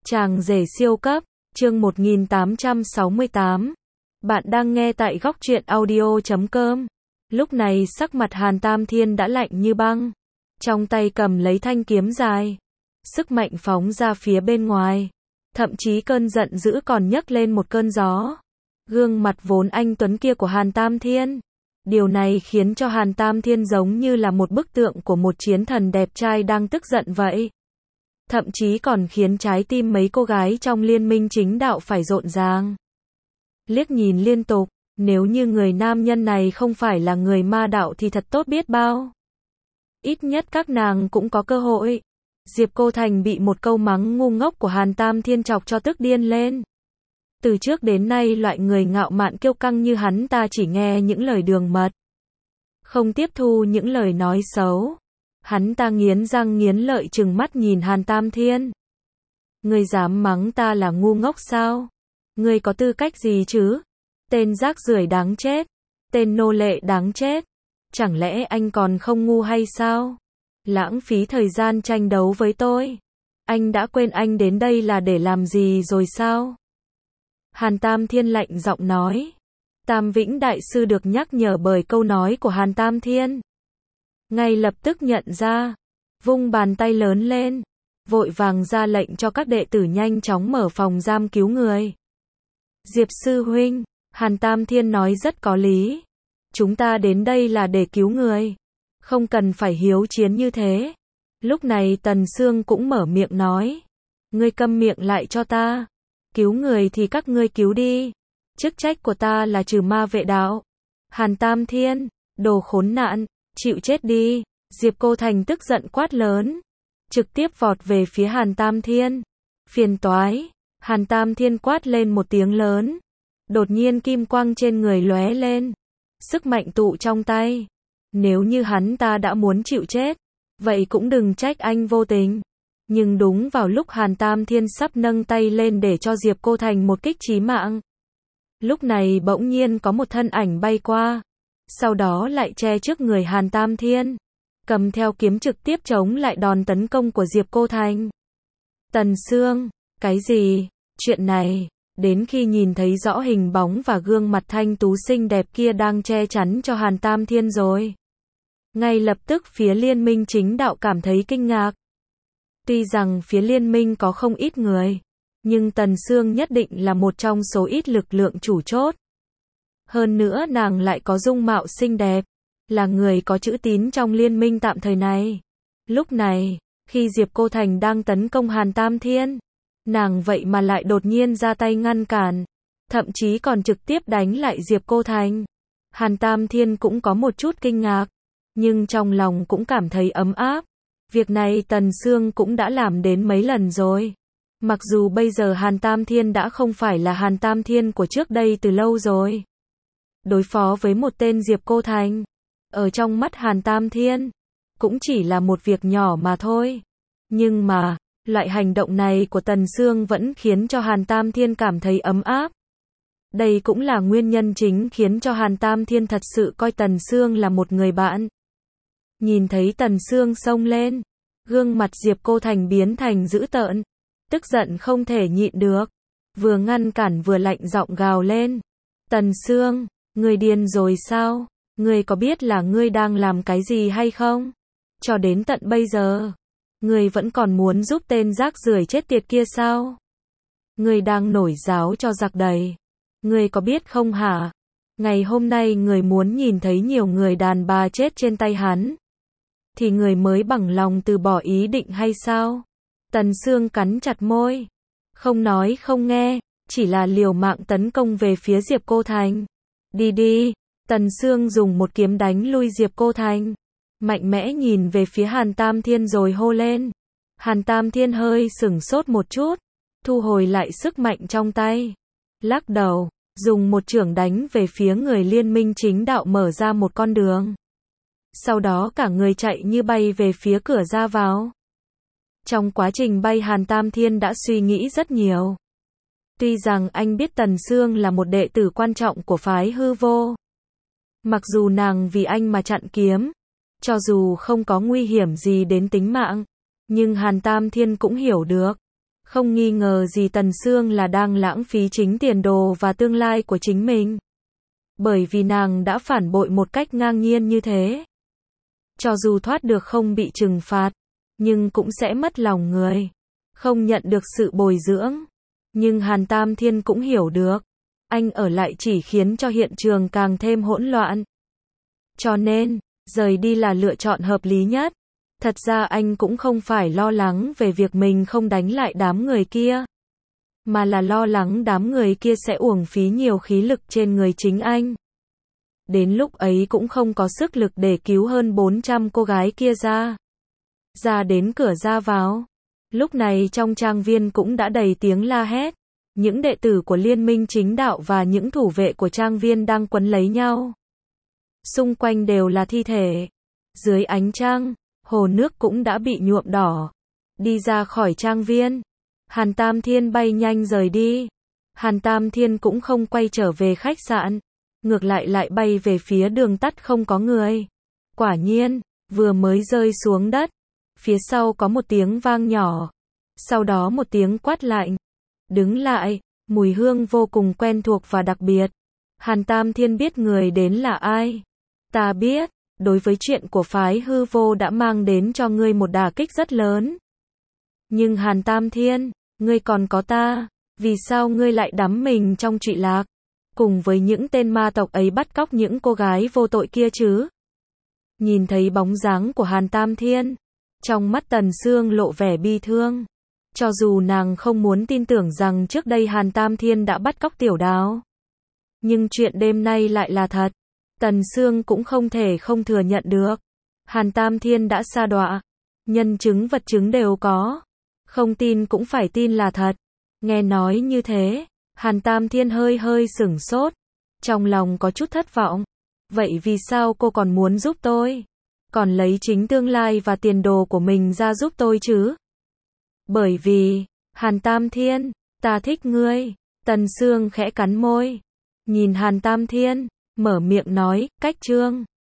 Chàng rể siêu cấp, chương 1868. Bạn đang nghe tại góc truyện audio.com. Lúc này sắc mặt Hàn Tam Thiên đã lạnh như băng. Trong tay cầm lấy thanh kiếm dài. Sức mạnh phóng ra phía bên ngoài. Thậm chí cơn giận dữ còn nhấc lên một cơn gió. Gương mặt vốn anh tuấn kia của Hàn Tam Thiên. Điều này khiến cho Hàn Tam Thiên giống như là một bức tượng của một chiến thần đẹp trai đang tức giận vậy. Thậm chí còn khiến trái tim mấy cô gái trong liên minh chính đạo phải rộn ràng. Liếc nhìn liên tục, nếu như người nam nhân này không phải là người ma đạo thì thật tốt biết bao. Ít nhất các nàng cũng có cơ hội. Diệp Cô Thành bị một câu mắng ngu ngốc của Hàn Tam Thiên chọc cho tức điên lên. Từ trước đến nay loại người ngạo mạn kiêu căng như hắn ta chỉ nghe những lời đường mật, không tiếp thu những lời nói xấu. Hắn ta nghiến răng nghiến lợi trừng mắt nhìn Hàn Tam Thiên. Ngươi dám mắng ta là ngu ngốc sao? Ngươi có tư cách gì chứ? Tên rác rưởi đáng chết. Tên nô lệ đáng chết. Chẳng lẽ anh còn không ngu hay sao? Lãng phí thời gian tranh đấu với tôi. Anh đã quên anh đến đây là để làm gì rồi sao? Hàn Tam Thiên lạnh giọng nói. Tam Vĩnh Đại Sư được nhắc nhở bởi câu nói của Hàn Tam Thiên. Ngay lập tức nhận ra, vung bàn tay lớn lên, vội vàng ra lệnh cho các đệ tử nhanh chóng mở phòng giam cứu người. Diệp sư huynh, Hàn Tam Thiên nói rất có lý. Chúng ta đến đây là để cứu người, không cần phải hiếu chiến như thế. Lúc này Tần Sương cũng mở miệng nói. Ngươi câm miệng lại cho ta. Cứu người thì các ngươi cứu đi. Chức trách của ta là trừ ma vệ đạo. Hàn Tam Thiên, đồ khốn nạn. Chịu chết đi, Diệp Cô Thành tức giận quát lớn, trực tiếp vọt về phía Hàn Tam Thiên. Phiền toái, Hàn Tam Thiên quát lên một tiếng lớn, đột nhiên kim quang trên người lóe lên, sức mạnh tụ trong tay. Nếu như hắn ta đã muốn chịu chết, vậy cũng đừng trách anh vô tình. Nhưng đúng vào lúc Hàn Tam Thiên sắp nâng tay lên để cho Diệp Cô Thành một kích chí mạng, lúc này bỗng nhiên có một thân ảnh bay qua. Sau đó lại che trước người Hàn Tam Thiên, cầm theo kiếm trực tiếp chống lại đòn tấn công của Diệp Cô Thành. Tần Sương, cái gì? Chuyện này, đến khi nhìn thấy rõ hình bóng và gương mặt thanh tú xinh đẹp kia đang che chắn cho Hàn Tam Thiên rồi. Ngay lập tức phía liên minh chính đạo cảm thấy kinh ngạc. Tuy rằng phía liên minh có không ít người, nhưng Tần Sương nhất định là một trong số ít lực lượng chủ chốt. Hơn nữa nàng lại có dung mạo xinh đẹp, là người có chữ tín trong liên minh tạm thời này. Lúc này, khi Diệp Cô Thành đang tấn công Hàn Tam Thiên, nàng vậy mà lại đột nhiên ra tay ngăn cản, thậm chí còn trực tiếp đánh lại Diệp Cô Thành. Hàn Tam Thiên cũng có một chút kinh ngạc, nhưng trong lòng cũng cảm thấy ấm áp. Việc này Tần Sương cũng đã làm đến mấy lần rồi. Mặc dù bây giờ Hàn Tam Thiên đã không phải là Hàn Tam Thiên của trước đây từ lâu rồi. Đối phó với một tên Diệp Cô Thành, ở trong mắt Hàn Tam Thiên, cũng chỉ là một việc nhỏ mà thôi. Nhưng mà, loại hành động này của Tần Sương vẫn khiến cho Hàn Tam Thiên cảm thấy ấm áp. Đây cũng là nguyên nhân chính khiến cho Hàn Tam Thiên thật sự coi Tần Sương là một người bạn. Nhìn thấy Tần Sương xông lên, gương mặt Diệp Cô Thành biến thành dữ tợn, tức giận không thể nhịn được, vừa ngăn cản vừa lạnh giọng gào lên. Tần Sương, ngươi điên rồi sao? Ngươi có biết là ngươi đang làm cái gì hay không? Cho đến tận bây giờ, ngươi vẫn còn muốn giúp tên rác rưởi chết tiệt kia sao? Ngươi đang nổi giáo cho giặc đầy. Ngươi có biết không hả? Ngày hôm nay ngươi muốn nhìn thấy nhiều người đàn bà chết trên tay hắn, thì ngươi mới bằng lòng từ bỏ ý định hay sao? Tần Sương cắn chặt môi, không nói không nghe, chỉ là liều mạng tấn công về phía Diệp Cô Thành. Đi đi, Tần Sương dùng một kiếm đánh lui Diệp Cô Thành, mạnh mẽ nhìn về phía Hàn Tam Thiên rồi hô lên. Hàn Tam Thiên hơi sửng sốt một chút, thu hồi lại sức mạnh trong tay, lắc đầu, dùng một chưởng đánh về phía người liên minh chính đạo mở ra một con đường. Sau đó cả người chạy như bay về phía cửa ra vào. Trong quá trình bay Hàn Tam Thiên đã suy nghĩ rất nhiều. Tuy rằng anh biết Tần Sương là một đệ tử quan trọng của phái hư vô. Mặc dù nàng vì anh mà chặn kiếm, cho dù không có nguy hiểm gì đến tính mạng, nhưng Hàn Tam Thiên cũng hiểu được. Không nghi ngờ gì Tần Sương là đang lãng phí chính tiền đồ và tương lai của chính mình. Bởi vì nàng đã phản bội một cách ngang nhiên như thế. Cho dù thoát được không bị trừng phạt, nhưng cũng sẽ mất lòng người. Không nhận được sự bồi dưỡng. Nhưng Hàn Tam Thiên cũng hiểu được. Anh ở lại chỉ khiến cho hiện trường càng thêm hỗn loạn. Cho nên, rời đi là lựa chọn hợp lý nhất. Thật ra anh cũng không phải lo lắng về việc mình không đánh lại đám người kia. Mà là lo lắng đám người kia sẽ uổng phí nhiều khí lực trên người chính anh. Đến lúc ấy cũng không có sức lực để cứu hơn 400 cô gái kia ra. Ra đến cửa ra vào. Lúc này trong trang viên cũng đã đầy tiếng la hét. Những đệ tử của Liên minh chính đạo và những thủ vệ của trang viên đang quấn lấy nhau. Xung quanh đều là thi thể. Dưới ánh trăng, hồ nước cũng đã bị nhuộm đỏ. Đi ra khỏi trang viên, Hàn Tam Thiên bay nhanh rời đi. Hàn Tam Thiên cũng không quay trở về khách sạn, ngược lại bay về phía đường tắt không có người. Quả nhiên, vừa mới rơi xuống đất, phía sau có một tiếng vang nhỏ, sau đó một tiếng quát lạnh. Đứng lại, mùi hương vô cùng quen thuộc và đặc biệt. Hàn Tam Thiên biết người đến là ai. Ta biết, đối với chuyện của phái hư vô đã mang đến cho ngươi một đả kích rất lớn. Nhưng Hàn Tam Thiên, ngươi còn có ta, vì sao ngươi lại đắm mình trong trụy lạc, cùng với những tên ma tộc ấy bắt cóc những cô gái vô tội kia chứ? Nhìn thấy bóng dáng của Hàn Tam Thiên, trong mắt Tần Sương lộ vẻ bi thương. Cho dù nàng không muốn tin tưởng rằng trước đây Hàn Tam Thiên đã bắt cóc Tiểu Đào. Nhưng chuyện đêm nay lại là thật. Tần Sương cũng không thể không thừa nhận được. Hàn Tam Thiên đã sa đọa. Nhân chứng vật chứng đều có. Không tin cũng phải tin là thật. Nghe nói như thế, Hàn Tam Thiên hơi sửng sốt. Trong lòng có chút thất vọng. Vậy vì sao cô còn muốn giúp tôi? Còn lấy chính tương lai và tiền đồ của mình ra giúp tôi chứ? Bởi vì, Hàn Tam Thiên, ta thích ngươi. Tần Sương khẽ cắn môi. Nhìn Hàn Tam Thiên, mở miệng nói, cách chương.